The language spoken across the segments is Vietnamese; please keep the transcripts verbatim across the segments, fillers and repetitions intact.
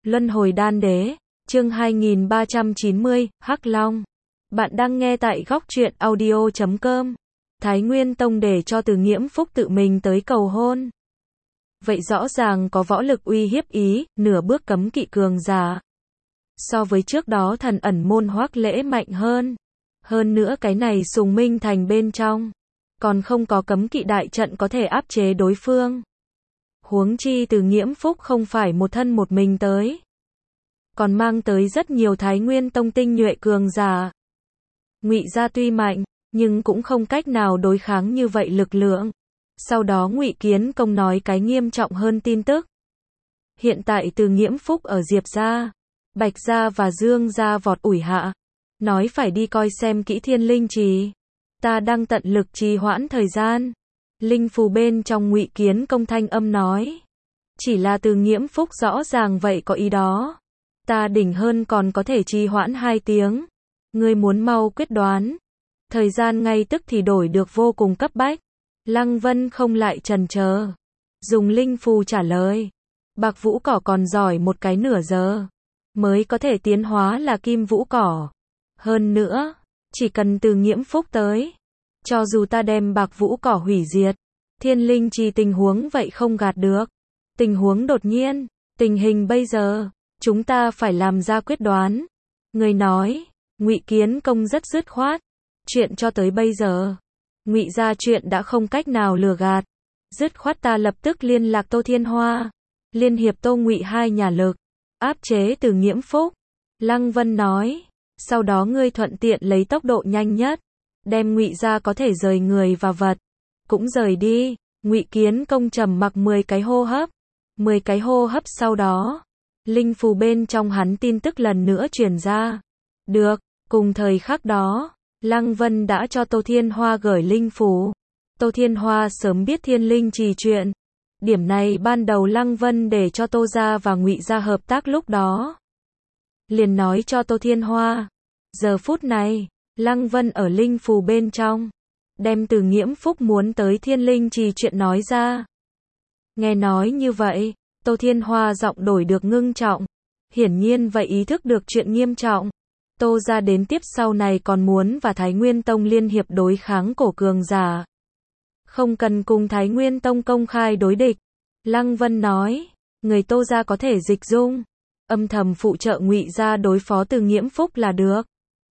Luân hồi đan đế, chương hai nghìn ba trăm chín mươi, Hắc Long. Bạn đang nghe tại góc truyện audio chấm com. Thái Nguyên Tông để cho Từ Nghiễm Phúc tự mình tới cầu hôn. Vậy rõ ràng có võ lực uy hiếp ý, nửa bước cấm kỵ cường giả. So với trước đó thần ẩn môn Hoắc Lễ mạnh hơn. Hơn nữa cái này Sùng Minh Thành bên trong. Còn không có cấm kỵ đại trận có thể áp chế đối phương. Huống chi Từ Nghiễm Phúc không phải một thân một mình tới. Còn mang tới rất nhiều Thái Nguyên Tông tinh nhuệ cường giả. Ngụy gia tuy mạnh, nhưng cũng không cách nào đối kháng như vậy lực lượng. Sau đó Ngụy Kiến Công nói cái nghiêm trọng hơn tin tức. Hiện tại Từ Nghiễm Phúc ở Diệp gia, Bạch gia và Dương gia vọt ủi hạ. Nói phải đi coi xem kỹ Thiên Linh Trì. Ta đang tận lực trì hoãn thời gian. Linh phù bên trong Ngụy Kiến Công thanh âm nói. Chỉ là Từ Nghiễm Phúc rõ ràng vậy có ý đó. Ta đỉnh hơn còn có thể trì hoãn hai tiếng. Ngươi muốn mau quyết đoán. Thời gian ngay tức thì đổi được vô cùng cấp bách. Lăng Vân không lại chần chờ. Dùng linh phù trả lời. Bạc vũ cỏ còn giỏi một cái nửa giờ. Mới có thể tiến hóa là kim vũ cỏ. Hơn nữa, chỉ cần Từ Nghiễm Phúc tới. Cho dù ta đem bạc vũ cỏ hủy diệt. Thiên Linh Trì tình huống vậy không gạt được. Tình huống đột nhiên. Tình hình bây giờ. Chúng ta phải làm ra quyết đoán. Người nói. Ngụy Kiến Công rất dứt khoát. Chuyện cho tới bây giờ. Ngụy gia chuyện đã không cách nào lừa gạt. Dứt khoát ta lập tức liên lạc Tô Thiên Hoa. Liên hiệp Tô Ngụy hai nhà lực. Áp chế Từ Nghiễm Phúc. Lăng Vân nói. Sau đó ngươi thuận tiện lấy tốc độ nhanh nhất. Đem Ngụy gia có thể rời người và vật. Cũng rời đi. Ngụy Kiến Công trầm mặc mười cái hô hấp. mười cái hô hấp sau đó. Linh phù bên trong hắn tin tức lần nữa truyền ra. Được. Cùng thời khắc đó. Lăng Vân đã cho Tô Thiên Hoa gửi linh phù. Tô Thiên Hoa sớm biết Thiên Linh Trì chuyện. Điểm này ban đầu Lăng Vân để cho Tô gia và Ngụy gia hợp tác lúc đó. Liền nói cho Tô Thiên Hoa. Giờ phút này, Lăng Vân ở linh phù bên trong. Đem Từ Nghiễm Phúc muốn tới Thiên Linh Trì chuyện nói ra. Nghe nói như vậy, Tô Thiên Hoa giọng đổi được ngưng trọng. Hiển nhiên vậy ý thức được chuyện nghiêm trọng. Tô gia đến tiếp sau này còn muốn và Thái Nguyên Tông liên hiệp đối kháng cổ cường giả. Không cần cùng Thái Nguyên Tông công khai đối địch. Lăng Vân nói, người Tô gia có thể dịch dung, âm thầm phụ trợ Ngụy gia đối phó Từ Nghiễm Phúc là được.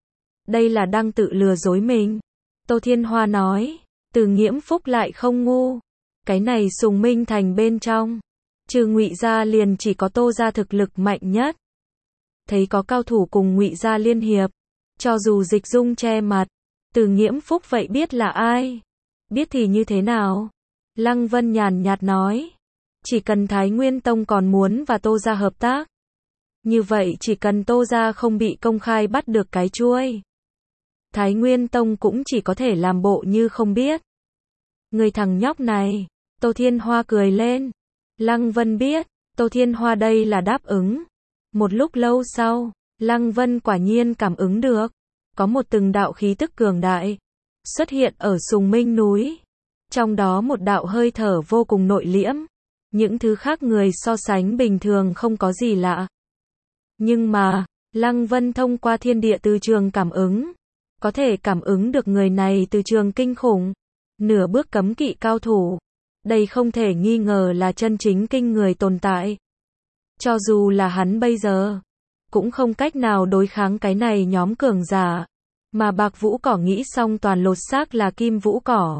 Đây là đang tự lừa dối mình. Tô Thiên Hoa nói, Từ Nghiễm Phúc lại không ngu. Cái này Sùng Minh Thành bên trong, trừ Ngụy gia liền chỉ có Tô gia thực lực mạnh nhất. Thấy có cao thủ cùng Ngụy gia liên hiệp, cho dù dịch dung che mặt, Từ Nghiễm Phúc vậy biết là ai? Biết thì như thế nào? Lăng Vân nhàn nhạt nói, chỉ cần Thái Nguyên Tông còn muốn và Tô gia hợp tác, như vậy chỉ cần Tô gia không bị công khai bắt được cái chuôi, Thái Nguyên Tông cũng chỉ có thể làm bộ như không biết. Người thằng nhóc này, Tô Thiên Hoa cười lên. Lăng Vân biết, Tô Thiên Hoa đây là đáp ứng. Một lúc lâu sau, Lăng Vân quả nhiên cảm ứng được. Có một từng đạo khí tức cường đại xuất hiện ở Sùng Minh núi. Trong đó một đạo hơi thở vô cùng nội liễm. Những thứ khác người so sánh bình thường không có gì lạ. Nhưng mà, Lăng Vân thông qua thiên địa từ trường cảm ứng. Có thể cảm ứng được người này từ trường kinh khủng. Nửa bước cấm kỵ cao thủ. Đây không thể nghi ngờ là chân chính kinh người tồn tại. Cho dù là hắn bây giờ, cũng không cách nào đối kháng cái này nhóm cường giả. Mà bạc vũ cỏ nghĩ xong toàn lột xác là kim vũ cỏ.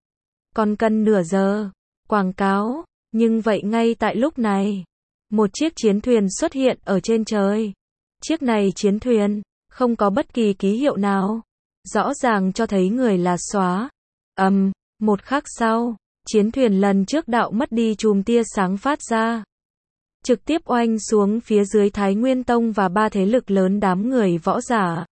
Còn cần nửa giờ, quảng cáo, nhưng vậy ngay tại lúc này, một chiếc chiến thuyền xuất hiện ở trên trời. Chiếc này chiến thuyền, không có bất kỳ ký hiệu nào. Rõ ràng cho thấy người là xóa. Ầm, um, một khắc sau, chiến thuyền lần trước đạo mất đi chùm tia sáng phát ra. Trực tiếp oanh xuống phía dưới Thái Nguyên Tông và ba thế lực lớn đám người võ giả.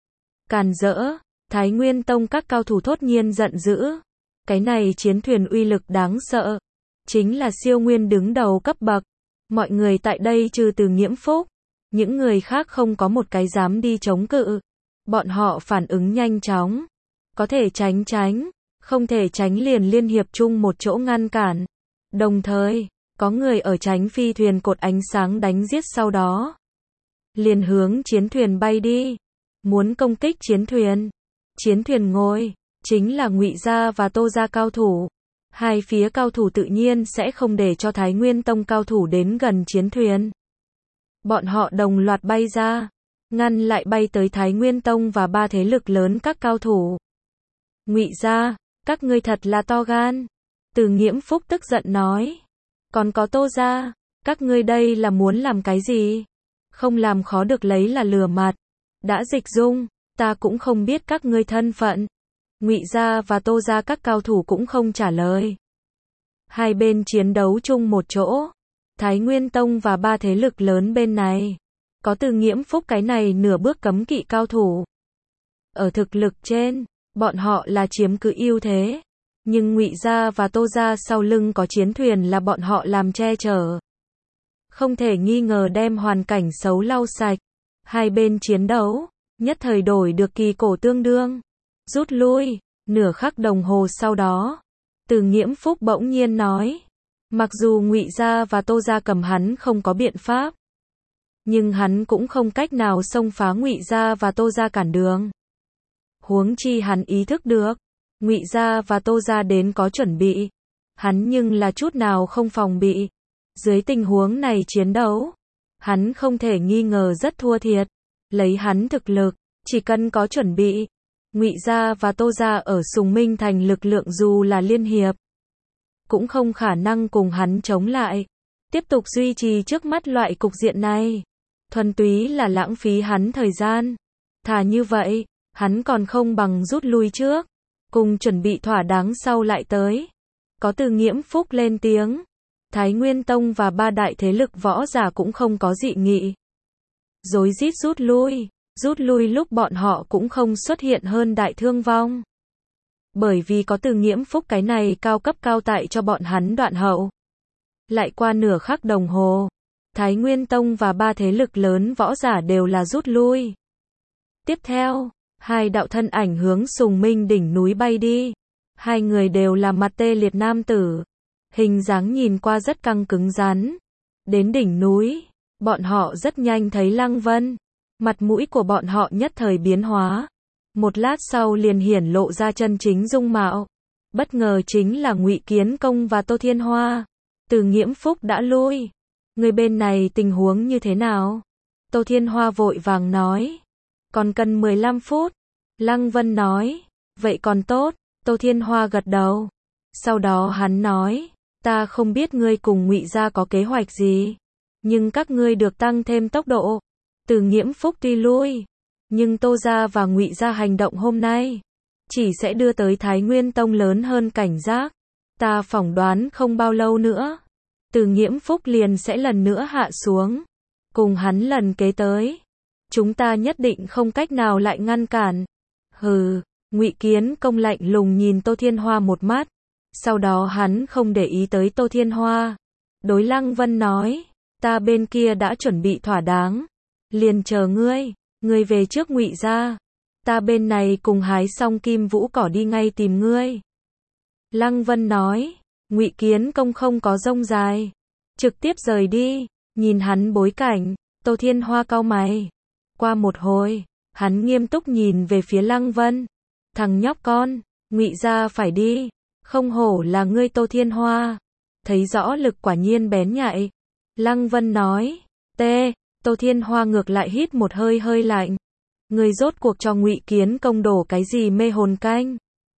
Càn rỡ, Thái Nguyên Tông các cao thủ thốt nhiên giận dữ. Cái này chiến thuyền uy lực đáng sợ. Chính là siêu nguyên đứng đầu cấp bậc. Mọi người tại đây trừ Từ Nghiễm Phúc. Những người khác không có một cái dám đi chống cự. Bọn họ phản ứng nhanh chóng. Có thể tránh tránh. Không thể tránh liền liên hiệp chung một chỗ ngăn cản. Đồng thời, Có người ở tránh phi thuyền cột ánh sáng đánh giết sau đó. Liền hướng chiến thuyền bay đi. Muốn công kích chiến thuyền. Chiến thuyền ngồi. Chính là Ngụy Gia và Tô Gia cao thủ. Hai phía cao thủ tự nhiên sẽ không để cho Thái Nguyên Tông cao thủ đến gần chiến thuyền. Bọn họ đồng loạt bay ra. Ngăn lại bay tới Thái Nguyên Tông và ba thế lực lớn các cao thủ. Ngụy Gia, các ngươi thật là to gan. Từ Nghiễm Phúc tức giận nói. Còn có Tô Gia, các ngươi đây là muốn làm cái gì? Không làm khó được lấy là lừa mặt. Đã dịch dung, ta cũng không biết các ngươi thân phận. Ngụy Gia và Tô Gia các cao thủ cũng không trả lời. Hai bên chiến đấu chung một chỗ. Thái Nguyên Tông và ba thế lực lớn bên này. Có Từ Nghiễm Phúc cái này nửa bước cấm kỵ cao thủ. Ở thực lực trên, bọn họ là chiếm cứ ưu thế. Nhưng Ngụy Gia và Tô Gia sau lưng có chiến thuyền là bọn họ làm che chở. Không thể nghi ngờ đem hoàn cảnh xấu lau sạch. Hai bên chiến đấu, nhất thời đổi được kỳ cổ tương đương. Rút lui, nửa khắc đồng hồ sau đó. Từ Nghiễm Phúc bỗng nhiên nói. Mặc dù Ngụy Gia và Tô Gia cầm hắn không có biện pháp. Nhưng hắn cũng không cách nào xông phá Ngụy Gia và Tô Gia cản đường. Huống chi hắn ý thức được. Ngụy Gia và Tô Gia đến có chuẩn bị. Hắn nhưng là chút nào không phòng bị. Dưới tình huống này chiến đấu. Hắn không thể nghi ngờ rất thua thiệt. Lấy hắn thực lực, chỉ cần có chuẩn bị. Ngụy Gia và Tô Gia ở Sùng Minh Thành lực lượng dù là liên hiệp. Cũng không khả năng cùng hắn chống lại. Tiếp tục duy trì trước mắt loại cục diện này. Thuần túy là lãng phí hắn thời gian. Thà như vậy, hắn còn không bằng rút lui trước. Cùng chuẩn bị thỏa đáng sau lại tới. Có Từ Nghiễm Phúc lên tiếng. Thái Nguyên Tông và ba đại thế lực võ giả cũng không có dị nghị. Rối rít rút lui. Rút lui lúc bọn họ cũng không xuất hiện hơn đại thương vong. Bởi vì có Từ Nghiễm Phúc cái này cao cấp cao tại cho bọn hắn đoạn hậu. Lại qua nửa khắc đồng hồ. Thái Nguyên Tông và ba thế lực lớn võ giả đều là rút lui. Tiếp theo, hai đạo thân ảnh hướng Sùng Minh đỉnh núi bay đi. Hai người đều là mặt tê liệt nam tử. Hình dáng nhìn qua rất căng cứng rắn. Đến đỉnh núi, bọn họ rất nhanh thấy Lăng Vân. Mặt mũi của bọn họ nhất thời biến hóa. Một lát sau liền hiển lộ ra chân chính dung mạo. Bất ngờ chính là Ngụy Kiến Công và Tô Thiên Hoa. Từ Nghiễm Phúc đã lui. Người bên này tình huống như thế nào? Tô Thiên Hoa vội vàng nói. Còn cần mười lăm phút. Lăng Vân nói. Vậy còn tốt. Tô Thiên Hoa gật đầu. Sau đó hắn nói. Ta không biết ngươi cùng Ngụy Gia có kế hoạch gì. Nhưng các ngươi được tăng thêm tốc độ. Từ Nghiễm Phúc tuy lui. Nhưng Tô Gia và Ngụy Gia hành động hôm nay. Chỉ sẽ đưa tới Thái Nguyên Tông lớn hơn cảnh giác. Ta phỏng đoán không bao lâu nữa. Từ Nghiễm Phúc liền sẽ lần nữa hạ xuống. Cùng hắn lần kế tới. Chúng ta nhất định không cách nào lại ngăn cản. Hừ, Ngụy Kiến Công lạnh lùng nhìn Tô Thiên Hoa một mắt. Sau đó hắn không để ý tới Tô Thiên Hoa. Đối Lăng Vân nói. Ta bên kia đã chuẩn bị thỏa đáng. Liền chờ ngươi. Ngươi về trước Ngụy Gia. Ta bên này cùng hái xong kim vũ cỏ đi ngay tìm ngươi. Lăng Vân nói. Ngụy Kiến Công không có rông dài. Trực tiếp rời đi. Nhìn hắn bối cảnh. Tô Thiên Hoa cau mày. Qua một hồi. Hắn nghiêm túc nhìn về phía Lăng Vân. Thằng nhóc con. Ngụy Gia phải đi. Không hổ là ngươi Tô Thiên Hoa. Thấy rõ lực quả nhiên bén nhạy. Lăng Vân nói. Tê. Tô Thiên Hoa ngược lại hít một hơi hơi lạnh. Ngươi rốt cuộc cho Ngụy Kiến Công đổ cái gì mê hồn canh?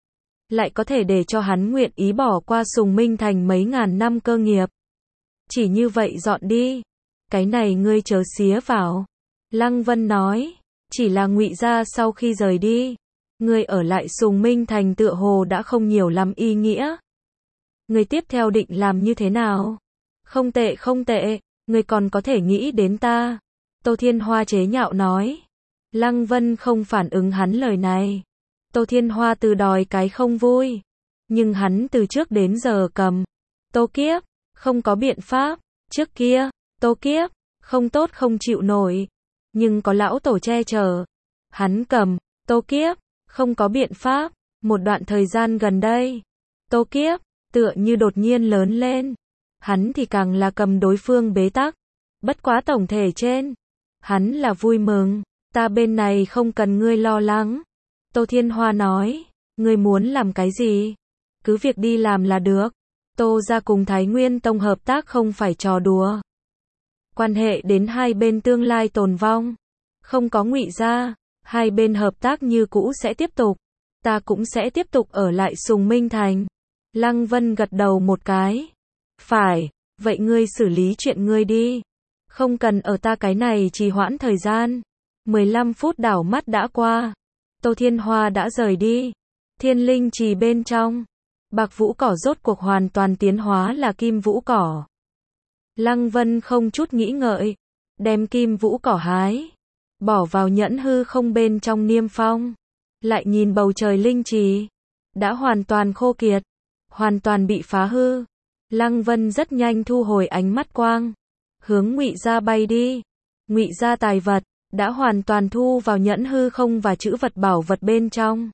Lại có thể để cho hắn nguyện ý bỏ qua Sùng Minh Thành mấy ngàn năm cơ nghiệp. Chỉ như vậy dọn đi. Cái này ngươi chớ xía vào. Lăng Vân nói. Chỉ là Ngụy Gia sau khi rời đi. Ngươi ở lại Sùng Minh Thành tựa hồ đã không nhiều lắm ý nghĩa. Ngươi tiếp theo định làm như thế nào? Không tệ không tệ. Ngươi còn có thể nghĩ đến ta. Tô Thiên Hoa chế nhạo nói. Lăng Vân không phản ứng hắn lời này. Tô Thiên Hoa từ đòi cái không vui. Nhưng hắn từ trước đến giờ cầm. Tô Kiếp, không có biện pháp. Trước kia, Tô Kiếp, không tốt không chịu nổi. Nhưng có lão tổ che chở. Hắn cầm, Tô Kiếp, không có biện pháp. Một đoạn thời gian gần đây, Tô Kiếp, tựa như đột nhiên lớn lên. hắn thì càng là cầm đối phương bế tắc. Bất quá tổng thể trên, hắn là vui mừng, ta bên này không cần ngươi lo lắng. Tô Thiên Hoa nói, ngươi muốn làm cái gì? Cứ việc đi làm là được. Tô gia cùng Thái Nguyên Tông hợp tác không phải trò đùa. Quan hệ đến hai bên tương lai tồn vong. Không có Ngụy gia, hai bên hợp tác như cũ sẽ tiếp tục. Ta cũng sẽ tiếp tục ở lại Sùng Minh Thành. Lăng Vân gật đầu một cái. Phải, vậy ngươi xử lý chuyện ngươi đi. Không cần ở ta cái này trì hoãn thời gian. mười lăm phút đảo mắt đã qua. Tô Thiên Hoa đã rời đi. Thiên Linh Trì bên trong, bạc vũ cỏ rốt cuộc hoàn toàn tiến hóa là kim vũ cỏ. Lăng Vân không chút nghĩ ngợi, đem kim vũ cỏ hái, bỏ vào nhẫn hư không bên trong niêm phong. Lại nhìn bầu trời linh trì, đã hoàn toàn khô kiệt, hoàn toàn bị phá hư. Lăng Vân rất nhanh thu hồi ánh mắt quang, hướng Ngụy gia bay đi. Ngụy gia tài vật đã hoàn toàn thu vào nhẫn hư không và chữ vật bảo vật bên trong.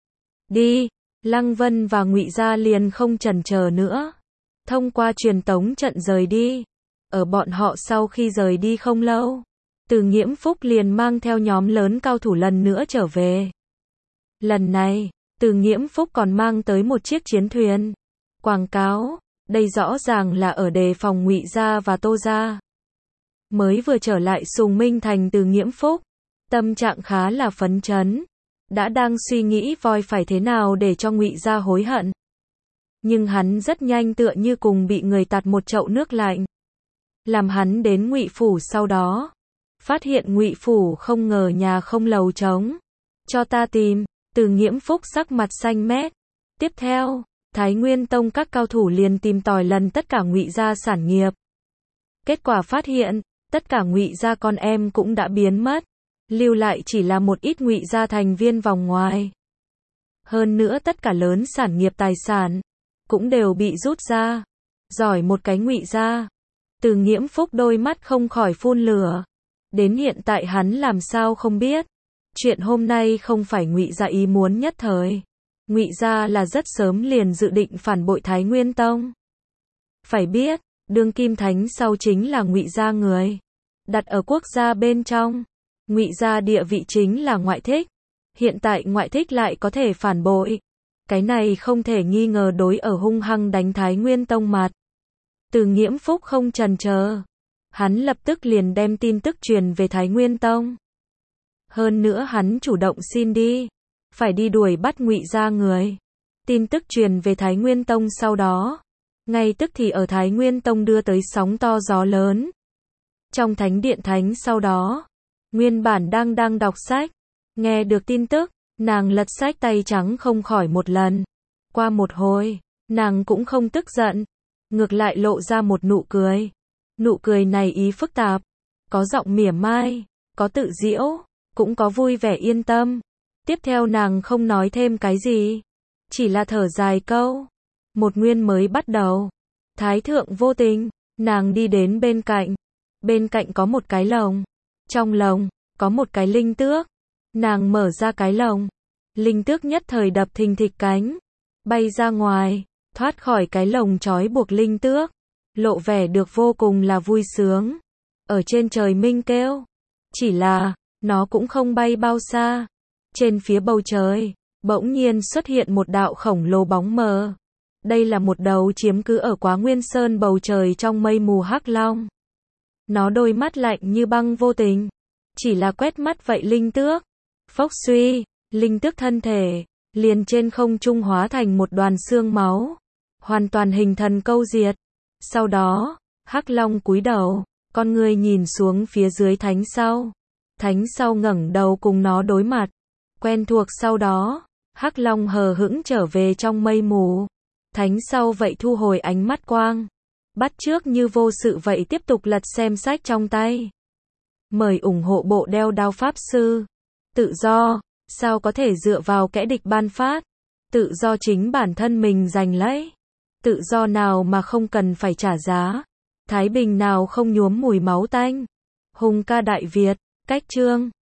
Đi, Lăng Vân và Ngụy gia liền không chần chờ nữa, thông qua truyền tống trận rời đi. Ở bọn họ sau khi rời đi không lâu, Từ Nghiễm Phúc liền mang theo nhóm lớn cao thủ lần nữa trở về. Lần này, Từ Nghiễm Phúc còn mang tới một chiếc chiến thuyền. Quảng cáo, đây rõ ràng là ở đề phòng Ngụy gia và Tô gia. Mới vừa trở lại Sùng Minh Thành, Từ Nghiễm Phúc, tâm trạng khá là phấn chấn, đã đang suy nghĩ voi phải thế nào để cho Ngụy gia hối hận. Nhưng hắn rất nhanh tựa như cùng bị người tạt một chậu nước lạnh. Làm hắn đến Ngụy phủ sau đó, phát hiện Ngụy phủ không ngờ nhà không lầu trống. Cho ta tìm. Từ Nghiễm Phúc sắc mặt xanh mét. Tiếp theo, Thái Nguyên Tông các cao thủ liền tìm tòi lần tất cả Ngụy gia sản nghiệp. Kết quả phát hiện, tất cả Ngụy gia con em cũng đã biến mất, lưu lại chỉ là một ít Ngụy gia thành viên vòng ngoài. Hơn nữa tất cả lớn sản nghiệp tài sản cũng đều bị rút ra. Giỏi một cái Ngụy gia. Từ Nghiễm Phúc đôi mắt không khỏi phun lửa. Đến hiện tại hắn làm sao không biết, chuyện hôm nay không phải Ngụy gia ý muốn nhất thời. Ngụy gia là rất sớm liền dự định phản bội Thái Nguyên Tông. Phải biết, đương kim thánh sau chính là Ngụy gia người. Đặt ở quốc gia bên trong, Ngụy gia địa vị chính là ngoại thích. Hiện tại ngoại thích lại có thể phản bội. Cái này không thể nghi ngờ đối ở hung hăng đánh Thái Nguyên Tông mặt. Từ Nghiễm Phúc không chần chờ, hắn lập tức liền đem tin tức truyền về Thái Nguyên Tông. Hơn nữa hắn chủ động xin đi, phải đi đuổi bắt Ngụy gia người. Tin tức truyền về Thái Nguyên Tông sau đó, ngay tức thì ở Thái Nguyên Tông đưa tới sóng to gió lớn. Trong thánh điện thánh sau đó, nguyên bản đang đang đọc sách, nghe được tin tức, nàng lật sách tay trắng không khỏi một lần. Qua một hồi, nàng cũng không tức giận, ngược lại lộ ra một nụ cười. Nụ cười này ý phức tạp, có giọng mỉa mai, có tự giễu, cũng có vui vẻ yên tâm. Tiếp theo nàng không nói thêm cái gì, chỉ là thở dài câu, một nguyên mới bắt đầu. Thái thượng vô tình, nàng đi đến bên cạnh. Bên cạnh có một cái lồng, trong lồng có một cái linh tước. Nàng mở ra cái lồng, linh tước nhất thời đập thình thịch cánh, bay ra ngoài, thoát khỏi cái lồng trói buộc linh tước, lộ vẻ được vô cùng là vui sướng. Ở trên trời minh kêu, chỉ là, nó cũng không bay bao xa. Trên phía bầu trời, bỗng nhiên xuất hiện một đạo khổng lồ bóng mờ. Đây là một đầu chiếm cứ ở Quá Nguyên Sơn bầu trời trong mây mù hắc long. Nó đôi mắt lạnh như băng vô tình, chỉ là quét mắt vậy linh tước. Phốc suy, linh tước thân thể liền trên không trung hóa thành một đoàn xương máu, hoàn toàn hình thần câu diệt. Sau đó, hắc long cúi đầu, con người nhìn xuống phía dưới thánh sau. Thánh sau ngẩng đầu cùng nó đối mặt, quen thuộc. Sau đó, hắc long hờ hững trở về trong mây mù. Thánh sau vậy thu hồi ánh mắt quang, bắt chước như vô sự vậy tiếp tục lật xem sách trong tay. Mời ủng hộ bộ đeo đao pháp sư. Tự do, sao có thể dựa vào kẻ địch ban phát. Tự do chính bản thân mình giành lấy. Tự do nào mà không cần phải trả giá. Thái bình nào không nhuốm mùi máu tanh. Hùng ca Đại Việt, cách chương.